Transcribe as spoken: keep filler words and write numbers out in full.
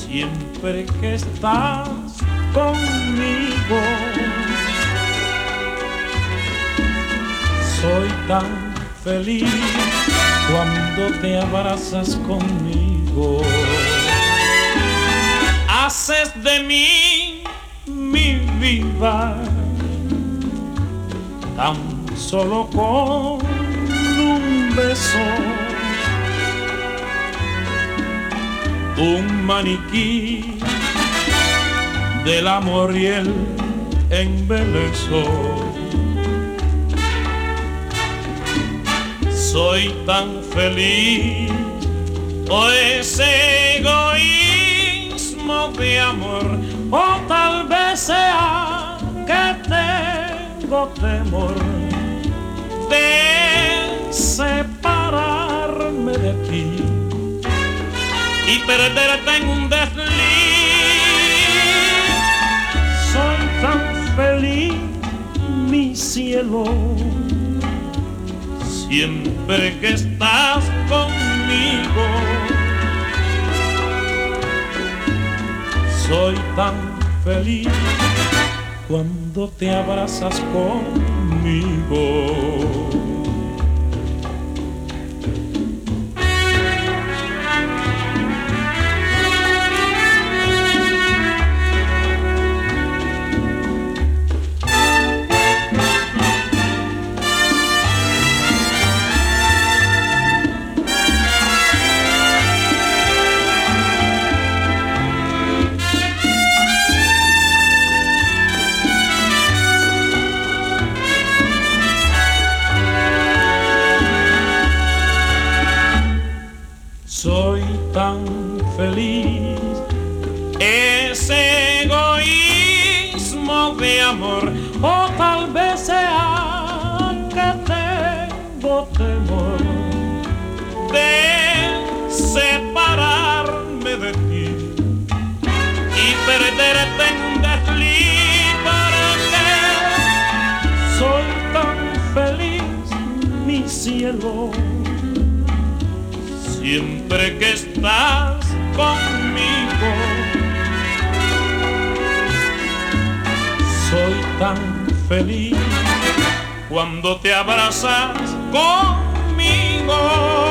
siempre que estás conmigo. Soy tan feliz cuando te abrazas conmigo. Haces de mí mi vida, tan solo con un beso. Un maniquí del amor y el embeleso. Soy tan feliz, o ese egoísmo de amor, o tal vez sea que tengo temor de separarme de ti y perderte en un desliz. Soy tan feliz, mi cielo, siempre que estás conmigo. Soy tan feliz cuando te abrazas conmigo. Soy tan feliz, ese egoísmo de amor, o tal vez sea que tengo temor de separarme de ti y perderte en un desliz. Porque soy tan feliz, mi cielo, siempre que estás conmigo. Soy tan feliz cuando te abrazas conmigo.